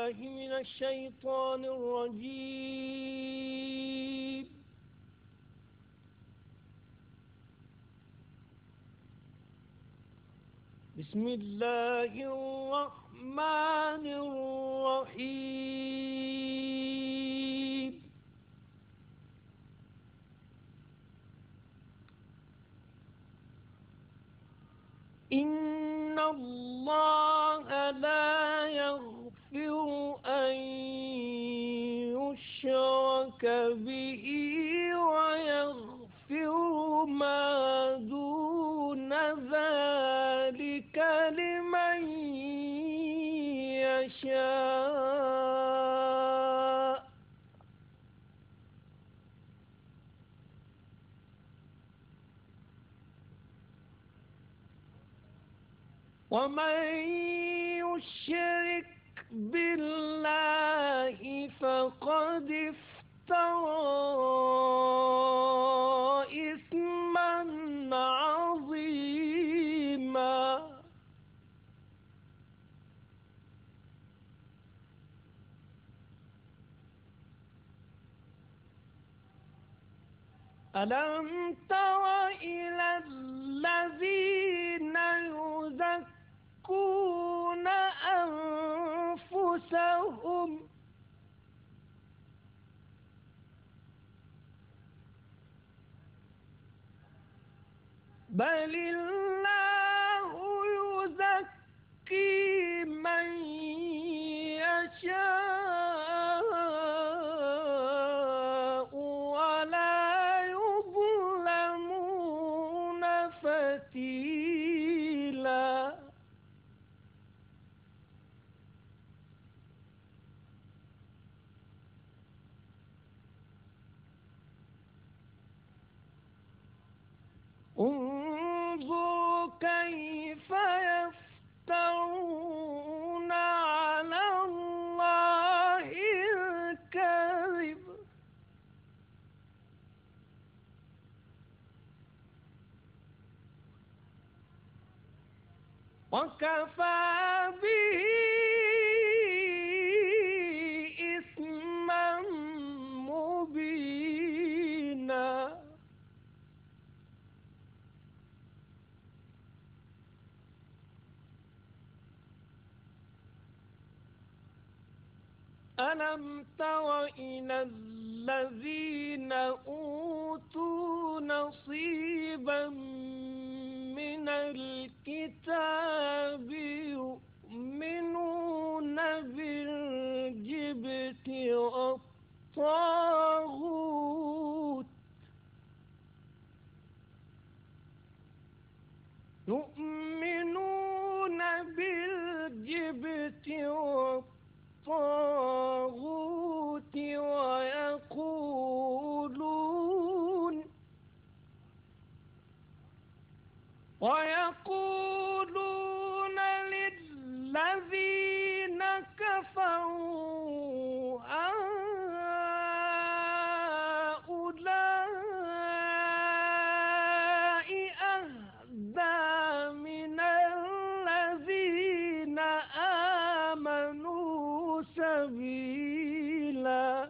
بالله من الشيطان الرجيم. بسم الله الرحمن الرحيم. إن الله لا يغفر أن يشرك به ويغفر ما دون ذلك لمن يشاء. ومن يشرك بالله فقد افترى إثما عظيما. ألم تر إلى الذين يزكون أنفسهم بل الله يزكي من يشاء ولا يظلمون فتيلا. انظر كيف يفترون على الله الكذب وكفى به إثما مبينا. ألم تر إلى الذين أوتوا نصيبا من الكتاب يؤمنون بالجبت والطاغوت ويقولون للذين كفروا أهؤلاء أهدى من الذين آمنوا سبيلا.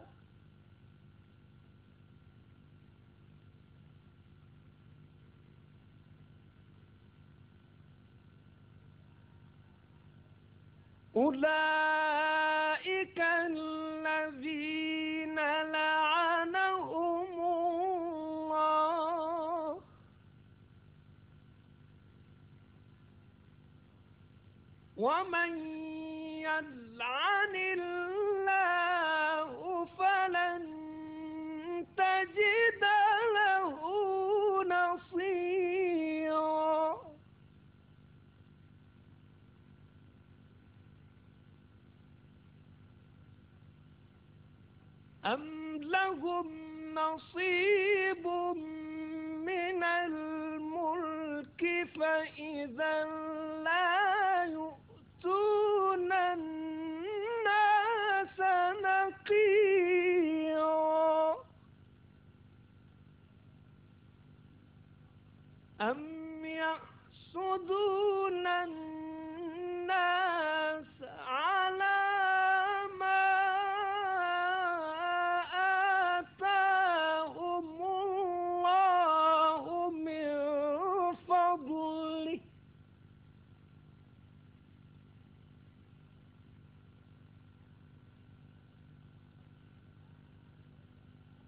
أولئك الذين لعنهم الله ومن يلعن الله فلن تجد له نصيرا. أم لهم نصيب من الملك فإذا لا يؤتون الناس نقيرا. أم يحسدون الناس على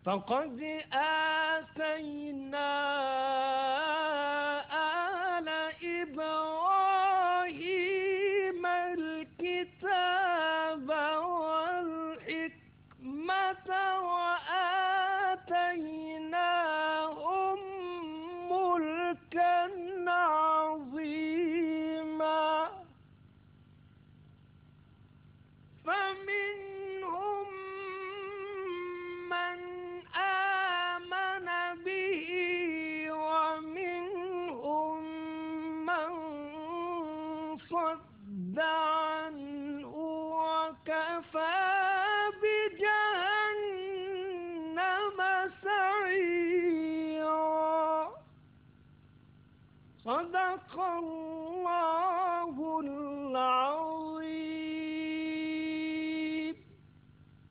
فقد آتينا آل إبراهيم الكتاب والحكمة وآتيناهم ملكا عظيما فمنهم من آمن به ومنهم من صد عنه وكفى بجهنم سعيرا صدق الله